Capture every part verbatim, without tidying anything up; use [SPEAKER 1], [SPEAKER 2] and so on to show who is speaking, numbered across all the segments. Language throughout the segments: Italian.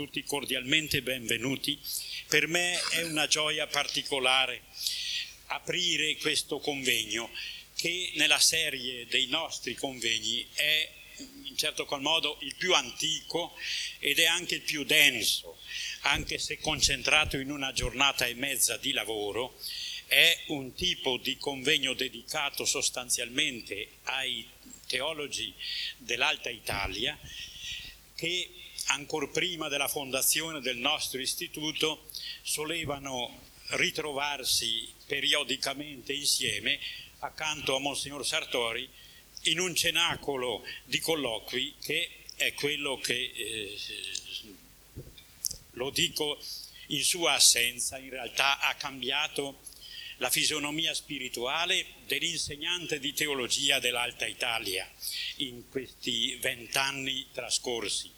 [SPEAKER 1] Tutti cordialmente benvenuti. Per me è una gioia particolare aprire questo convegno che nella serie dei nostri convegni è in certo qual modo il più antico ed è anche il più denso, anche se concentrato in una giornata e mezza di lavoro. È un tipo di convegno dedicato sostanzialmente ai teologi dell'Alta Italia che ancor prima della fondazione del nostro istituto solevano ritrovarsi periodicamente insieme accanto a Monsignor Sartori in un cenacolo di colloqui che è quello che, eh, lo dico in sua assenza, in realtà ha cambiato la fisionomia spirituale dell'insegnante di teologia dell'Alta Italia in questi vent'anni trascorsi.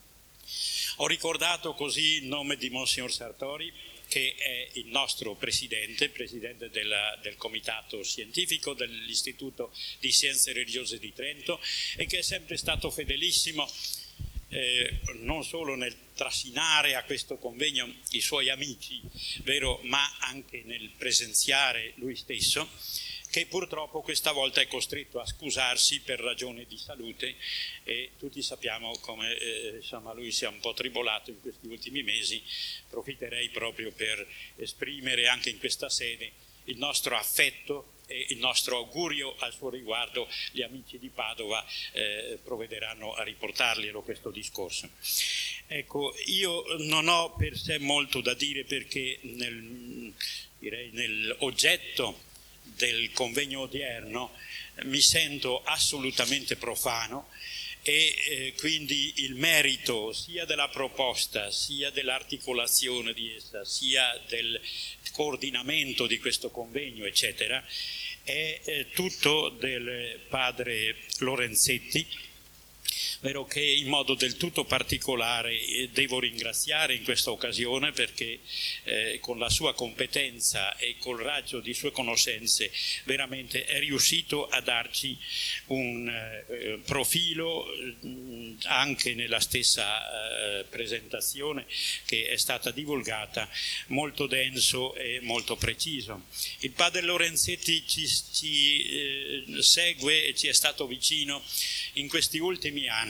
[SPEAKER 1] Ho ricordato così il nome di Monsignor Sartori, che è il nostro presidente, presidente della, del comitato scientifico dell'Istituto di Scienze Religiose di Trento e che è sempre stato fedelissimo eh, non solo nel trascinare a questo convegno i suoi amici, vero, ma anche nel presenziare lui stesso, che purtroppo questa volta è costretto a scusarsi per ragioni di salute e tutti sappiamo come eh, insomma, lui sia un po' tribolato in questi ultimi mesi. Approfitterei proprio per esprimere anche in questa sede il nostro affetto e il nostro augurio al suo riguardo. Gli amici di Padova eh, provvederanno a riportarglielo questo discorso. Ecco, io non ho per sé molto da dire perché nel, direi, nell'oggetto del convegno odierno mi sento assolutamente profano e eh, quindi il merito sia della proposta, sia dell'articolazione di essa, sia del coordinamento di questo convegno, eccetera, è eh, tutto del padre Lorenzetti, vero, che in modo del tutto particolare eh, devo ringraziare in questa occasione perché eh, con la sua competenza e col raggio di sue conoscenze veramente è riuscito a darci un eh, profilo mh, anche nella stessa eh, presentazione che è stata divulgata, molto denso e molto preciso. Il padre Lorenzetti ci, ci eh, segue e ci è stato vicino in questi ultimi anni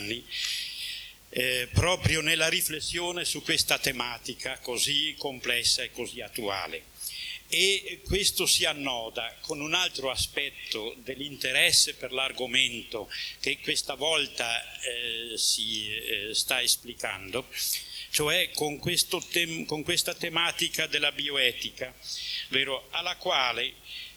[SPEAKER 1] Eh, proprio nella riflessione su questa tematica così complessa e così attuale. E questo si annoda con un altro aspetto dell'interesse per l'argomento che questa volta eh, si eh, sta esplicando, cioè con, questo tem- con questa tematica della bioetica, vero, alla quale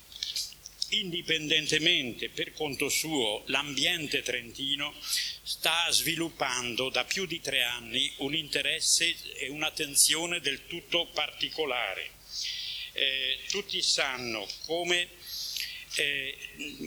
[SPEAKER 1] indipendentemente per conto suo l'ambiente trentino sta sviluppando da più di tre anni un interesse e un'attenzione del tutto particolare. Eh, tutti sanno come eh,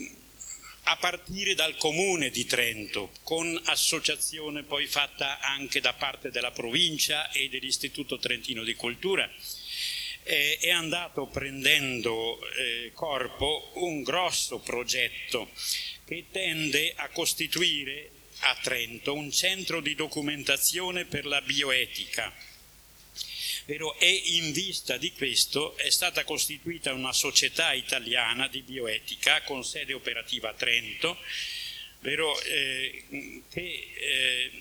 [SPEAKER 1] a partire dal comune di Trento, con associazione poi fatta anche da parte della provincia e dell'Istituto Trentino di Cultura, Eh, è andato prendendo eh, corpo un grosso progetto che tende a costituire a Trento un centro di documentazione per la bioetica. Vero? E in vista di questo è stata costituita una società italiana di bioetica con sede operativa a Trento, vero? Eh, che, eh,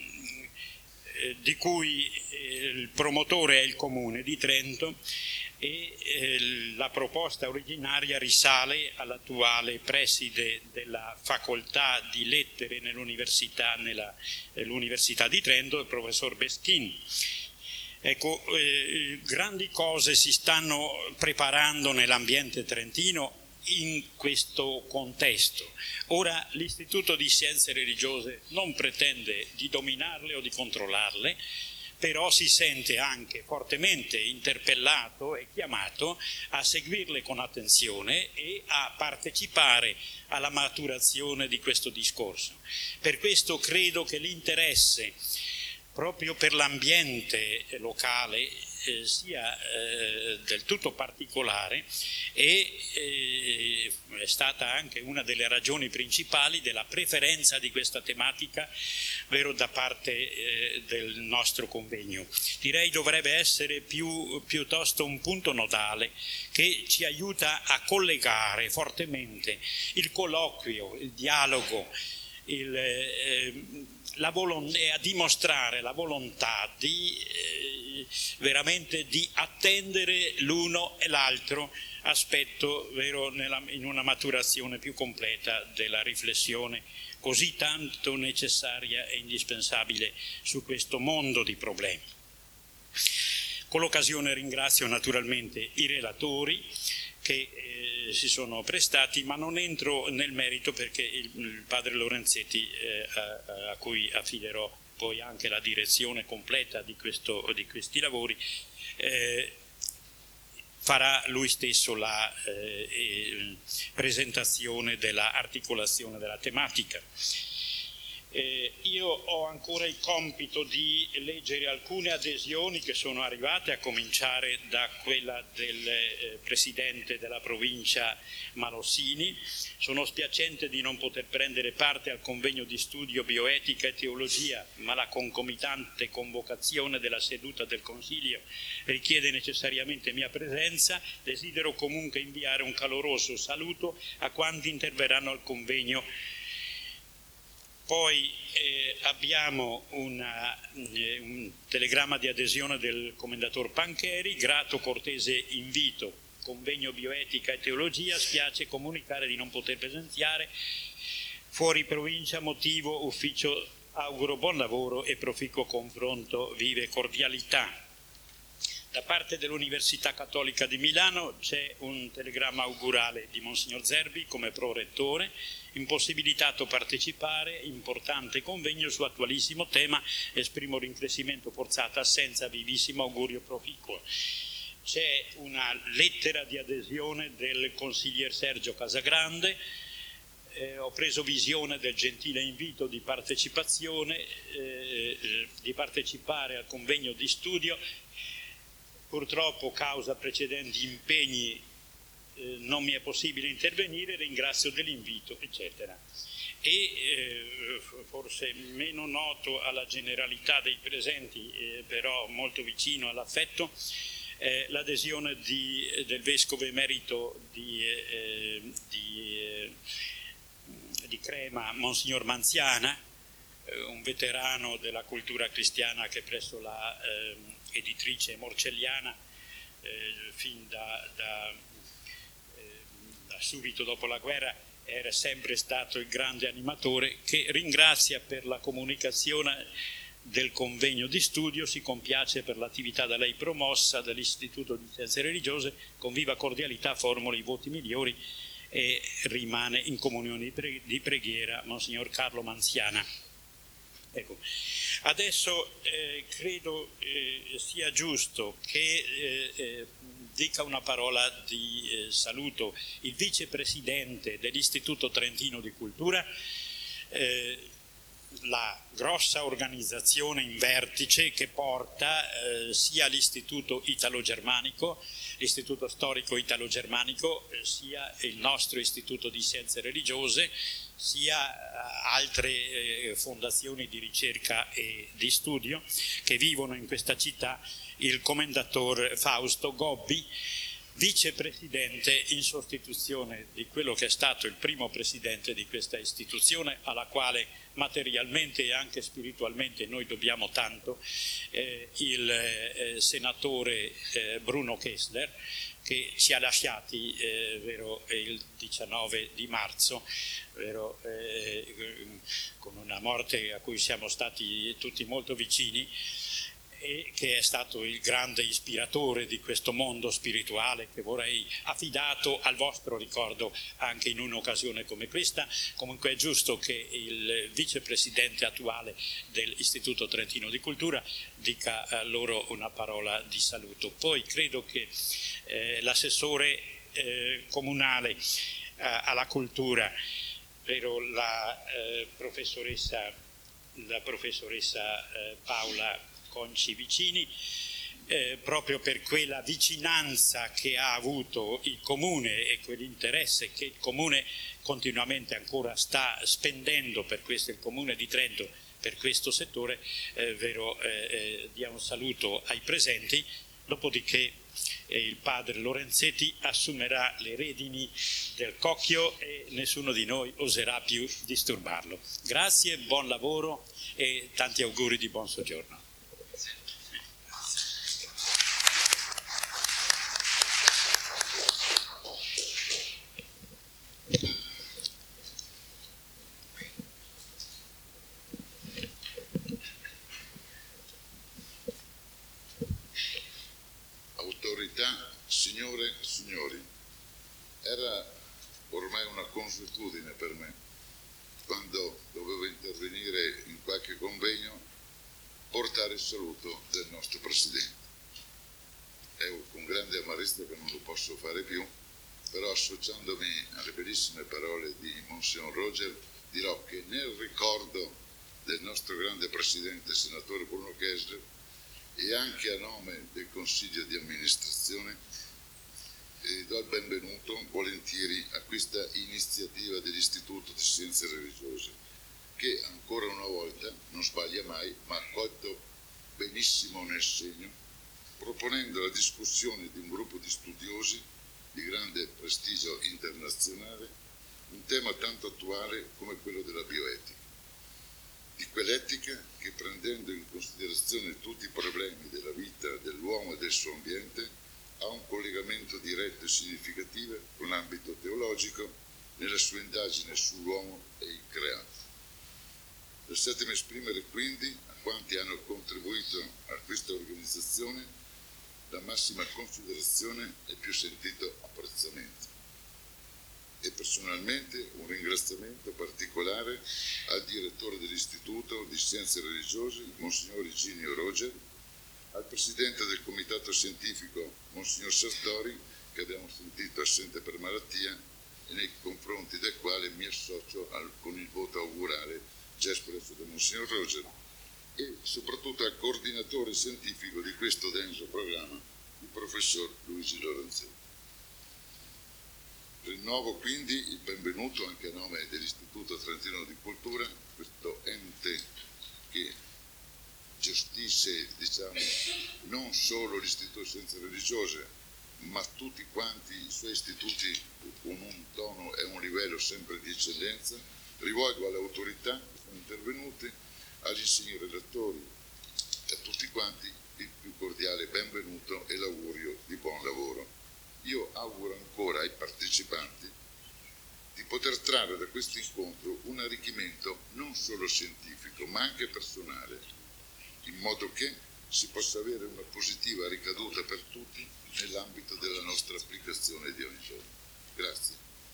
[SPEAKER 1] di cui eh, il promotore è il comune di Trento e eh, la proposta originaria risale all'attuale preside della facoltà di lettere nell'università, nella, nell'università di Trento, il professor Beschin. Ecco, eh, grandi cose si stanno preparando nell'ambiente trentino in questo contesto. Ora l'Istituto di Scienze Religiose non pretende di dominarle o di controllarle, però si sente anche fortemente interpellato e chiamato a seguirle con attenzione e a partecipare alla maturazione di questo discorso. Per questo credo che l'interesse proprio per l'ambiente locale eh, sia eh, del tutto particolare e eh, è stata anche una delle ragioni principali della preferenza di questa tematica, vero, da parte eh, del nostro convegno. Direi dovrebbe essere più, piuttosto un punto nodale che ci aiuta a collegare fortemente il colloquio, il dialogo, il, eh, la volontà, e a dimostrare la volontà di eh, veramente di attendere l'uno e l'altro aspetto, vero, nella, in una maturazione più completa della riflessione così tanto necessaria e indispensabile su questo mondo di problemi. Con l'occasione ringrazio naturalmente i relatori che eh, si sono prestati, ma non entro nel merito perché il, il padre Lorenzetti, eh, a, a cui affiderò poi anche la direzione completa di, questo, di questi lavori, eh, farà lui stesso la eh, eh, presentazione dell'articolazione della tematica. Eh, io ho ancora il compito di leggere alcune adesioni che sono arrivate, a cominciare da quella del eh, presidente della provincia Malossini. Sono spiacente di non poter prendere parte al convegno di studio bioetica e teologia, ma la concomitante convocazione della seduta del Consiglio richiede necessariamente mia presenza. Desidero comunque inviare un caloroso saluto a quanti interverranno al convegno. Poi eh, abbiamo una, eh, un telegramma di adesione del commendator Pancheri: grato cortese invito, convegno bioetica e teologia, spiace comunicare di non poter presenziare, fuori provincia, motivo ufficio, auguro buon lavoro e proficuo confronto, vive cordialità. Da parte dell'Università Cattolica di Milano c'è un telegramma augurale di Monsignor Zerbi come prorettore, impossibilitato a partecipare, importante convegno su attualissimo tema, esprimo rincrescimento forzato, assenza, vivissimo augurio proficuo. C'è una lettera di adesione del consigliere Sergio Casagrande, eh, ho preso visione del gentile invito di partecipazione, eh, di partecipare al convegno di studio. Purtroppo, causa precedenti impegni, eh, non mi è possibile intervenire, ringrazio dell'invito, eccetera. E eh, forse meno noto alla generalità dei presenti, eh, però molto vicino all'affetto, eh, l'adesione di, del Vescovo Emerito di, eh, di, eh, di Crema, Monsignor Manziana, eh, un veterano della cultura cristiana che presso la eh, editrice morcelliana eh, fin da, da, eh, da subito dopo la guerra era sempre stato il grande animatore, che ringrazia per la comunicazione del convegno di studio, si compiace per l'attività da lei promossa dall'Istituto di Scienze Religiose, con viva cordialità formula i voti migliori e rimane in comunione di preghiera Monsignor Carlo Manziana. Ecco. Adesso eh, credo eh, sia giusto che eh, eh, dica una parola di eh, saluto il vicepresidente dell'Istituto Trentino di Cultura, eh, la grossa organizzazione in vertice che porta eh, sia l'Istituto Italo-Germanico, l'Istituto Storico Italo-Germanico, eh, sia il nostro Istituto di Scienze Religiose, sia altre eh, fondazioni di ricerca e di studio che vivono in questa città, il commendator Fausto Gobbi, vicepresidente in sostituzione di quello che è stato il primo presidente di questa istituzione, alla quale materialmente e anche spiritualmente noi dobbiamo tanto, eh, il eh, senatore eh, Bruno Kessler, che ci ha lasciati eh, vero, il diciannove di marzo, vero, eh, con una morte a cui siamo stati tutti molto vicini, e che è stato il grande ispiratore di questo mondo spirituale che vorrei affidato al vostro ricordo anche in un'occasione come questa. Comunque è giusto che il vicepresidente attuale dell'Istituto Trentino di Cultura dica a loro una parola di saluto. Poi credo che eh, l'assessore eh, comunale eh, alla cultura, ovvero la eh, professoressa, la professoressa eh, Paola Conci Vicini, eh, proprio per quella vicinanza che ha avuto il Comune e quell'interesse che il Comune continuamente ancora sta spendendo per questo, il Comune di Trento, per questo settore, eh, vero, eh, eh, dia un saluto ai presenti, dopodiché eh, il padre Lorenzetti assumerà le redini del cocchio e nessuno di noi oserà più disturbarlo. Grazie, buon lavoro e tanti auguri di buon soggiorno.
[SPEAKER 2] Autorità, signore e signori, era ormai una consuetudine per me, quando dovevo intervenire in qualche convegno, portare il saluto del nostro Presidente. È con grande amarezza che non lo posso fare più, però associandomi alle bellissime parole di Monsignor Roger, dirò che nel ricordo del nostro grande Presidente, senatore Bruno Kessler, e anche a nome del Consiglio di amministrazione, eh, do il benvenuto volentieri a questa iniziativa dell'Istituto di Scienze Religiose, che ancora una volta non sbaglia mai, ma ha colto benissimo nel segno, proponendo la discussione di un gruppo di studiosi di grande prestigio internazionale, un tema tanto attuale come quello della bioetica. Di quell'etica che, prendendo in considerazione tutti i problemi della vita dell'uomo e del suo ambiente, ha un collegamento diretto e significativo con l'ambito teologico nella sua indagine sull'uomo e il creato. Lasciatemi esprimere quindi a quanti hanno contribuito a questa organizzazione la massima considerazione e più sentito apprezzamento. E personalmente un ringraziamento particolare al direttore dell'Istituto di Scienze Religiose, Monsignor Iginio Roger, al presidente del comitato scientifico, Monsignor Sartori, che abbiamo sentito assente per malattia e nei confronti del quale mi associo al, con il voto augurale già espresso da Monsignor Roger, e soprattutto al coordinatore scientifico di questo denso programma, il professor Luigi Lorenzetti. Rinnovo quindi il benvenuto anche a nome dell'Istituto Trentino di Cultura, questo ente che gestisce, diciamo, non solo l'Istituto di Scienze Religiose, ma tutti quanti i suoi istituti con un tono e un livello sempre di eccellenza. Rivolgo alle autorità che sono intervenute, agli insigni relatori e a tutti quanti il più cordiale benvenuto e l'augurio di buon lavoro. Io auguro ancora ai partecipanti di poter trarre da questo incontro un arricchimento non solo scientifico ma anche personale, in modo che si possa avere una positiva ricaduta per tutti nell'ambito della nostra applicazione di ogni giorno. Grazie.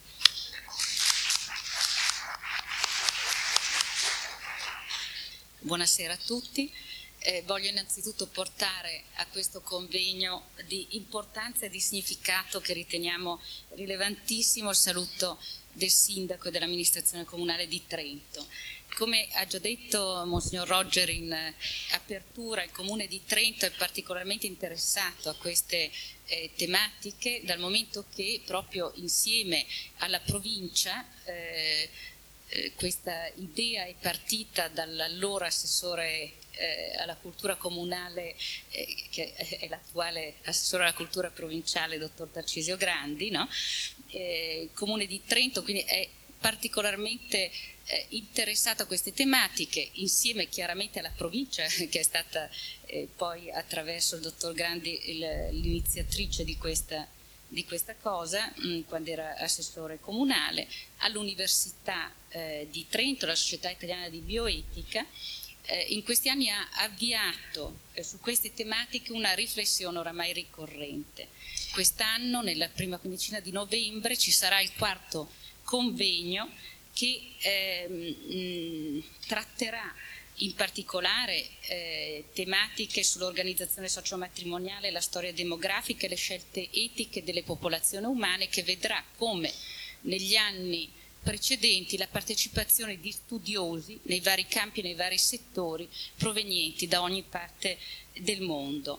[SPEAKER 3] Buonasera a tutti. Eh, voglio innanzitutto portare a questo convegno di importanza e di significato che riteniamo rilevantissimo il saluto del sindaco e dell'amministrazione comunale di Trento. Come ha già detto Monsignor Roger in eh, apertura, il Comune di Trento è particolarmente interessato a queste eh, tematiche, dal momento che proprio insieme alla provincia eh, eh, questa idea è partita dall'allora assessore Eh, alla cultura comunale, eh, che è l'attuale assessore alla cultura provinciale, dottor Tarcisio Grandi, no? eh, il Comune di Trento quindi è particolarmente eh, interessato a queste tematiche, insieme chiaramente alla provincia che è stata eh, poi attraverso il dottor Grandi il, l'iniziatrice di questa, di questa cosa mh, quando era assessore comunale, all'Università eh, di Trento, la Società Italiana di Bioetica. In questi anni ha avviato eh, su queste tematiche una riflessione oramai ricorrente. Quest'anno, nella prima quindicina di novembre, ci sarà il quarto convegno che eh, mh, tratterà in particolare eh, tematiche sull'organizzazione sociomatrimoniale, la storia demografica e le scelte etiche delle popolazioni umane, che vedrà come negli anni precedenti la partecipazione di studiosi nei vari campi e nei vari settori provenienti da ogni parte del mondo.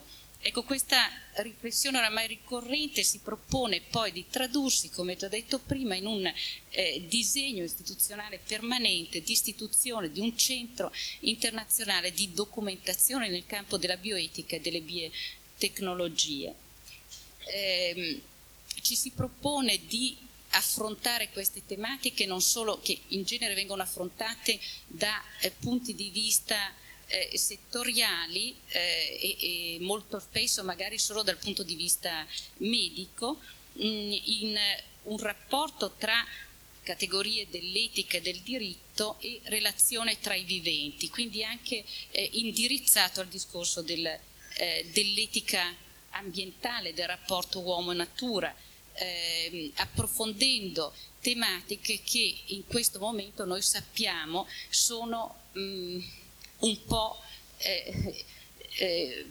[SPEAKER 3] Ecco, questa riflessione oramai ricorrente si propone poi di tradursi, come già detto prima, in un eh, disegno istituzionale permanente di istituzione di un centro internazionale di documentazione nel campo della bioetica e delle biotecnologie. Eh, ci si propone di affrontare queste tematiche non solo che in genere vengono affrontate da eh, punti di vista Eh, settoriali eh, e, e molto spesso magari solo dal punto di vista medico, mh, in un rapporto tra categorie dell'etica e del diritto e relazione tra i viventi, quindi anche eh, indirizzato al discorso del, eh, dell'etica ambientale, del rapporto uomo-natura, eh, approfondendo tematiche che in questo momento noi sappiamo sono mh, un po' eh, eh,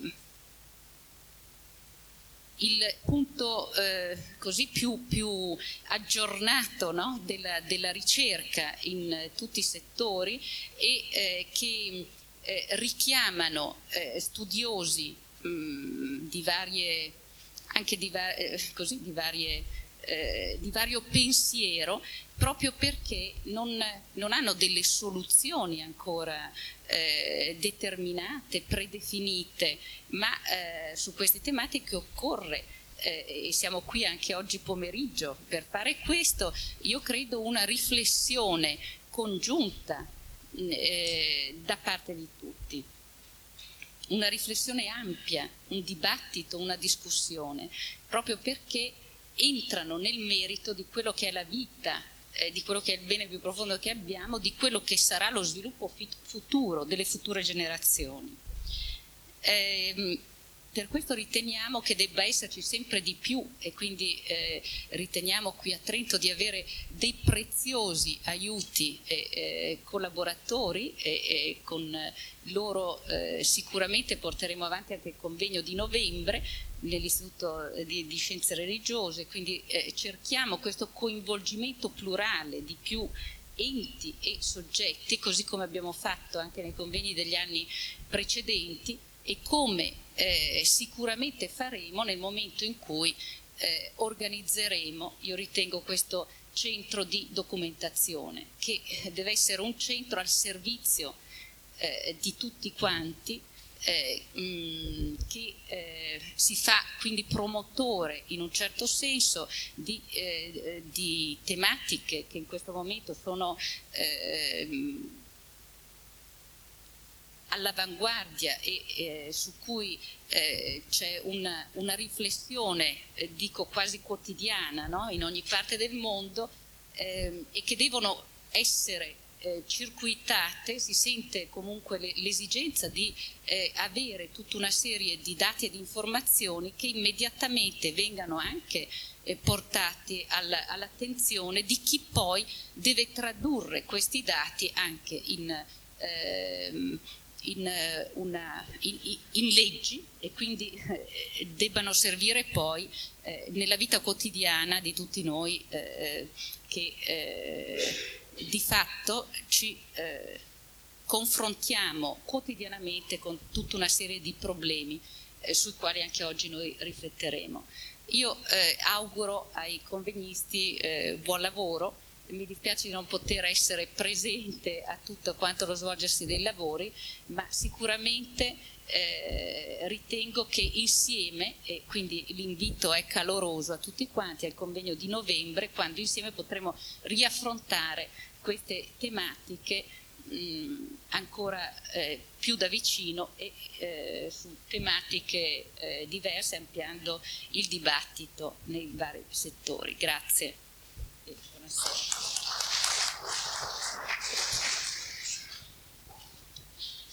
[SPEAKER 3] il punto eh, così più, più aggiornato, no? della, della ricerca in tutti i settori e eh, che eh, richiamano eh, studiosi mh, di varie, anche di, va- eh, così, di varie Eh, di vario pensiero, proprio perché non, non hanno delle soluzioni ancora eh, determinate, predefinite, ma eh, su queste tematiche occorre, eh, e siamo qui anche oggi pomeriggio per fare questo, io credo una riflessione congiunta eh, da parte di tutti. Una riflessione ampia, un dibattito, una discussione, proprio perché entrano nel merito di quello che è la vita, eh, di quello che è il bene più profondo che abbiamo, di quello che sarà lo sviluppo futuro delle future generazioni. Eh, per questo riteniamo che debba esserci sempre di più e quindi eh, riteniamo qui a Trento di avere dei preziosi aiuti e eh, collaboratori e, e con loro eh, sicuramente porteremo avanti anche il convegno di novembre nell'Istituto di, di Scienze Religiose, quindi eh, cerchiamo questo coinvolgimento plurale di più enti e soggetti, così come abbiamo fatto anche nei convegni degli anni precedenti e come eh, sicuramente faremo nel momento in cui eh, organizzeremo, io ritengo, questo centro di documentazione, che deve essere un centro al servizio eh, di tutti quanti, Eh, mh, che eh, si fa quindi promotore in un certo senso di, eh, di tematiche che in questo momento sono eh, all'avanguardia e eh, su cui eh, c'è una, una riflessione, eh, dico quasi quotidiana, no? In ogni parte del mondo eh, e che devono essere Eh, circuitate, si sente comunque le, l'esigenza di eh, avere tutta una serie di dati e di informazioni che immediatamente vengano anche eh, portati all, all'attenzione di chi poi deve tradurre questi dati anche in, eh, in, una, in, in leggi e quindi eh, debbano servire poi eh, nella vita quotidiana di tutti noi eh, che eh, di fatto ci eh, confrontiamo quotidianamente con tutta una serie di problemi eh, sui quali anche oggi noi rifletteremo. Io eh, auguro ai convegnisti eh, buon lavoro, mi dispiace di non poter essere presente a tutto quanto lo svolgersi dei lavori, ma sicuramente eh, ritengo che insieme, e quindi l'invito è caloroso a tutti quanti al convegno di novembre, quando insieme potremo riaffrontare queste tematiche mh, ancora eh, più da vicino e eh, su tematiche eh, diverse, ampliando il dibattito nei vari settori. Grazie e buonasera.